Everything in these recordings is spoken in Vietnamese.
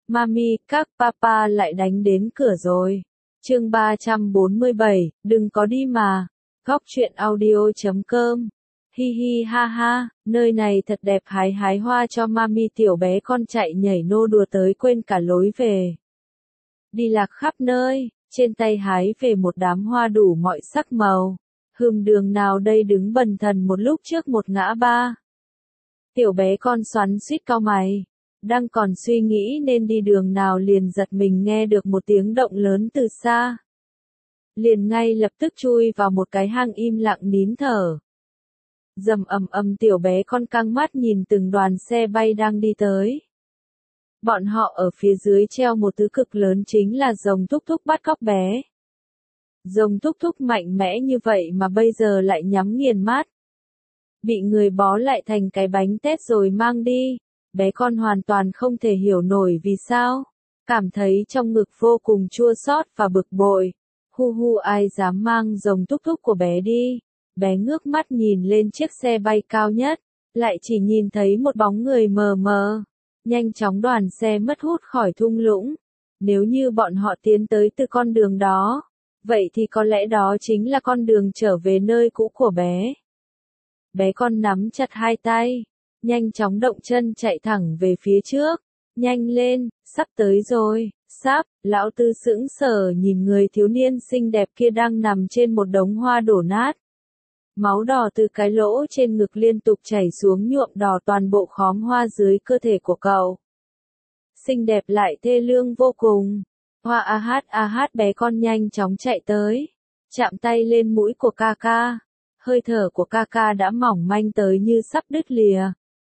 Mami, các papa lại đánh đến cửa rồi. Chương 347, đừng có đi mà. Góc truyện audio.com. Hi hi ha ha, nơi này thật đẹp, hái hái hoa cho mami. Tiểu bé con chạy nhảy nô đùa tới quên cả lối về. Đi lạc khắp nơi, trên tay hái về một đám hoa đủ mọi sắc màu. Đường nào đây đứng bần thần một lúc trước một ngã ba. Tiểu bé con xoắn xuýt cau mày. Đang còn suy nghĩ nên đi đường nào liền giật mình nghe được một tiếng động lớn từ xa. Liền ngay lập tức chui vào một cái hang im lặng nín thở. Rầm ầm ầm, tiểu bé con căng mắt nhìn từng đoàn xe bay đang đi tới. Bọn họ ở phía dưới treo một thứ cực lớn, chính là rồng thúc thúc bắt cóc bé. Rồng thúc thúc mạnh mẽ như vậy mà bây giờ lại nhắm nghiền mắt. Bị người bó lại thành cái bánh tét rồi mang đi. Bé con hoàn toàn không thể hiểu nổi vì sao. Cảm thấy trong ngực vô cùng chua xót và bực bội. Hu ai dám mang rồng thúc thúc của bé đi. Bé ngước mắt nhìn lên chiếc xe bay cao nhất. Lại chỉ nhìn thấy một bóng người mờ mờ. Nhanh chóng đoàn xe mất hút khỏi thung lũng. Nếu như bọn họ tiến tới từ con đường đó, vậy thì có lẽ đó chính là con đường trở về nơi cũ của bé. Bé con nắm chặt hai tay, nhanh chóng động chân chạy thẳng về phía trước. Nhanh lên, sắp tới rồi. Sắp, lão Tư sững sờ nhìn người thiếu niên xinh đẹp kia đang nằm trên một đống hoa đổ nát. Máu đỏ từ cái lỗ trên ngực liên tục chảy xuống nhuộm đỏ toàn bộ khóm hoa dưới cơ thể của cậu. Xinh đẹp lại thê lương vô cùng. Hoa a hát, bé con nhanh chóng chạy tới, chạm tay lên mũi của Kaka. Hơi thở của Kaka đã mỏng manh tới như sắp đứt lìa.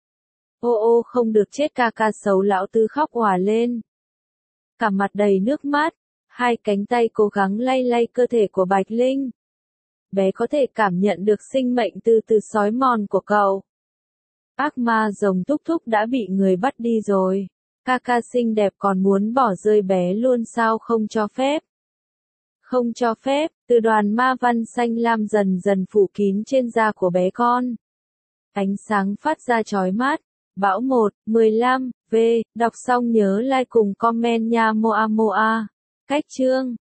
Ô không được chết, Kaka xấu, lão Tư khóc òa lên. Cả mặt đầy nước mắt, hai cánh tay cố gắng lay lay cơ thể của Bạch Linh. Bé có thể cảm nhận được sinh mệnh từ từ xói mòn của cậu. Ác ma rồng thúc thúc đã bị người bắt đi rồi. Kaka xinh đẹp còn muốn bỏ rơi bé luôn sao? Không cho phép. Không cho phép. Từ đoàn ma văn xanh lam dần dần phủ kín trên da của bé con. Ánh sáng phát ra chói mắt. Bão 1/15, V, đọc xong nhớ like cùng comment nha Moa Moa. Cách chương.